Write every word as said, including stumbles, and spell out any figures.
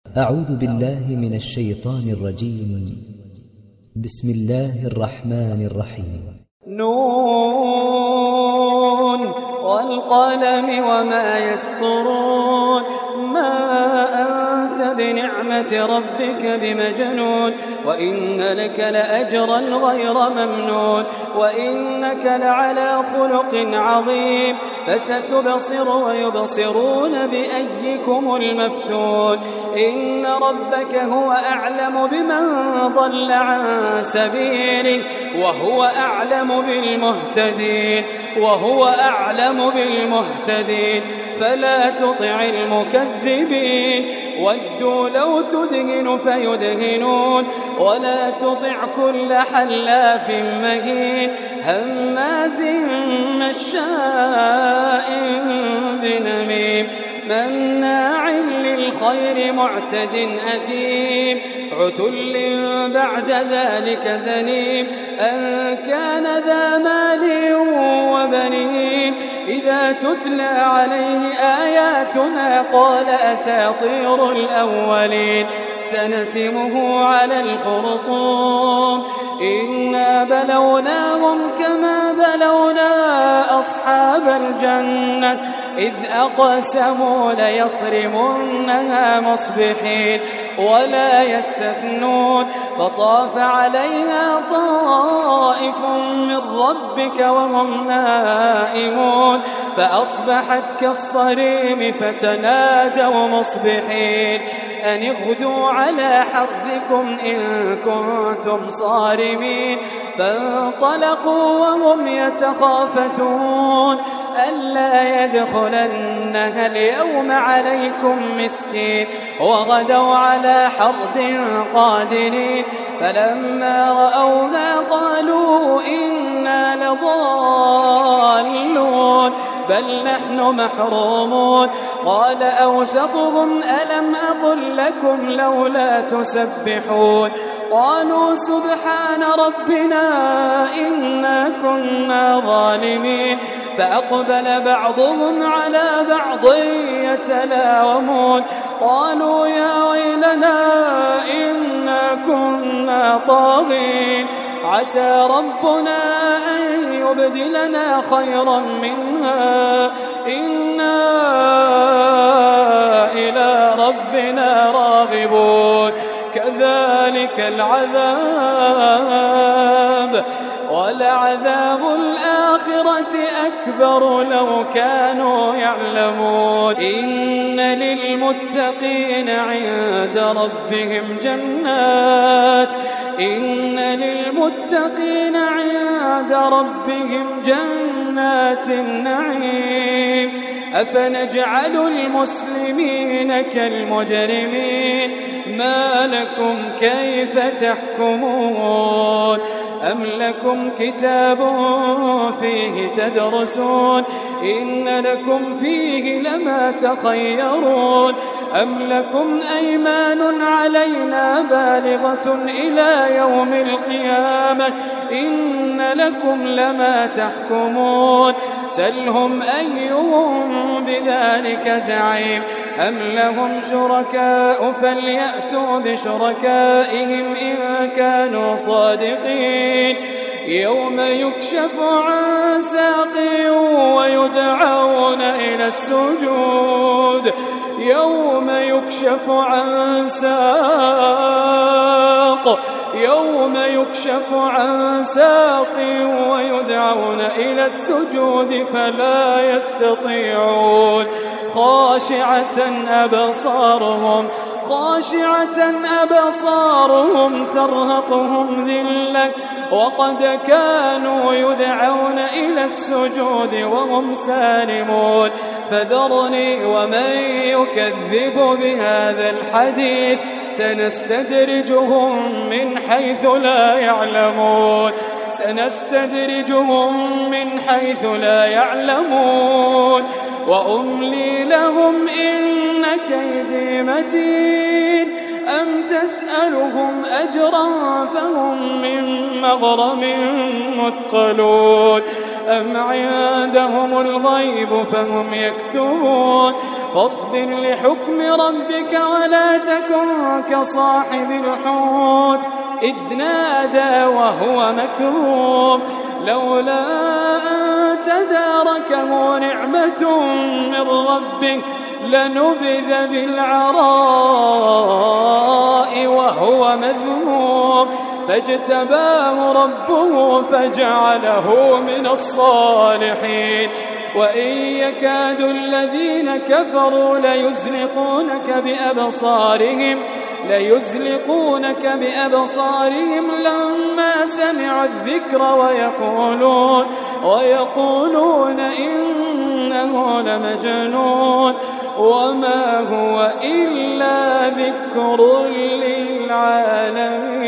أعوذ بالله من الشيطان الرجيم. بسم الله الرحمن الرحيم. نون والقلم وما يسطرون ما أنت بنعمة ربك بمجنون وإن لك لأجرا غير ممنون وإنك لعلى خلق عظيم فستبصر ويبصرون بأيكم المفتون إن ربك هو أعلم بمن ضل عن سبيله وهو أعلم بالمهتدين وهو أعلم بالمهتدين فلا تطع المكذبين ودوا لو تدهن فيدهنون ولا تطع كل حلاف مهين هماز مشاء بنميم مناع للخير معتد أثيم عتل بعد ذلك زنيم أن كان ذا مال وبنين إذا تتلى عليه آياتنا قال أساطير الأولين سنسمه على الخرطوم إنا بلوناهم كما بلونا أصحاب الجنة إذ أقسموا ليصرمنها مصبحين ولا يستثنون فطاف عليها طائف من ربك وهم نائمون فأصبحت كالصريم فتنادوا مصبحين أن اغدوا على حظكم إن كنتم صارمين فانطلقوا وهم يتخافتون ألا يدخلنها اليوم عليكم مسكين وغدوا على حرد قادرين فلما رأوها قالوا إنا لضالون بل نحن محرومون قال أوسطهم ألم أقل لكم لولا تسبحون قالوا سبحان ربنا إنا كنا ظالمين فأقبل بعضهم على بعض يتلاومون قالوا يا ويلنا إنا كنا طاغين عسى ربنا أن يبدلنا خيرا منها إنا إلى ربنا راغبون كذلك العذاب ولعذاب الآخرة أكبر لو كانوا يعلمون إن للمتقين عند ربهم جنات إن للمتقين عند ربهم جنات النعيم أفنجعل المسلمين كالمجرمين ما لكم كيف تحكمون أم لكم كتاب فيه تدرسون إن لكم فيه لما تخيرون أم لكم أيمان علينا بالغة إلى يوم القيامة إن لكم لما تحكمون سلهم أيهم بذلك زعيم أم لهم شركاء فليأتوا بشركائهم إن كانوا صادقين يوم يكشف عن ساق ويدعون إلى السجود يوم يكشف عن ساق يوم يكشف عن ساق ويدعون إلى السجود فلا يستطيعون خاشعة أبصارهم خاشعة أبصارهم ترهقهم ذلة وقد كانوا يدعون إلى السجود وهم سالمون فذرني ومن يكذب بهذا الحديث سنستدرجهم من حيث لا يعلمون سنستدرجهم من حيث لا يعلمون وأملي لهم إن كيدي متين أم تسألهم أجرا فهم من مغرم مثقلون أم عندهم الغيب فهم يكتبون فاصبر لحكم ربك ولا تكن كصاحب الحوت إذ نادى وهو مكروب لولا أن تداركه نعمة من ربه لنبذ بالعراء وهو مذموم فاجتباه ربه فجعله من الصالحين وإن يكاد الذين كفروا ليزلقونك بأبصارهم ليزلقونك بأبصارهم لما سمعوا الذكر ويقولون ويقولون إنه لمجنون وما هو إلا ذكر للعالمين.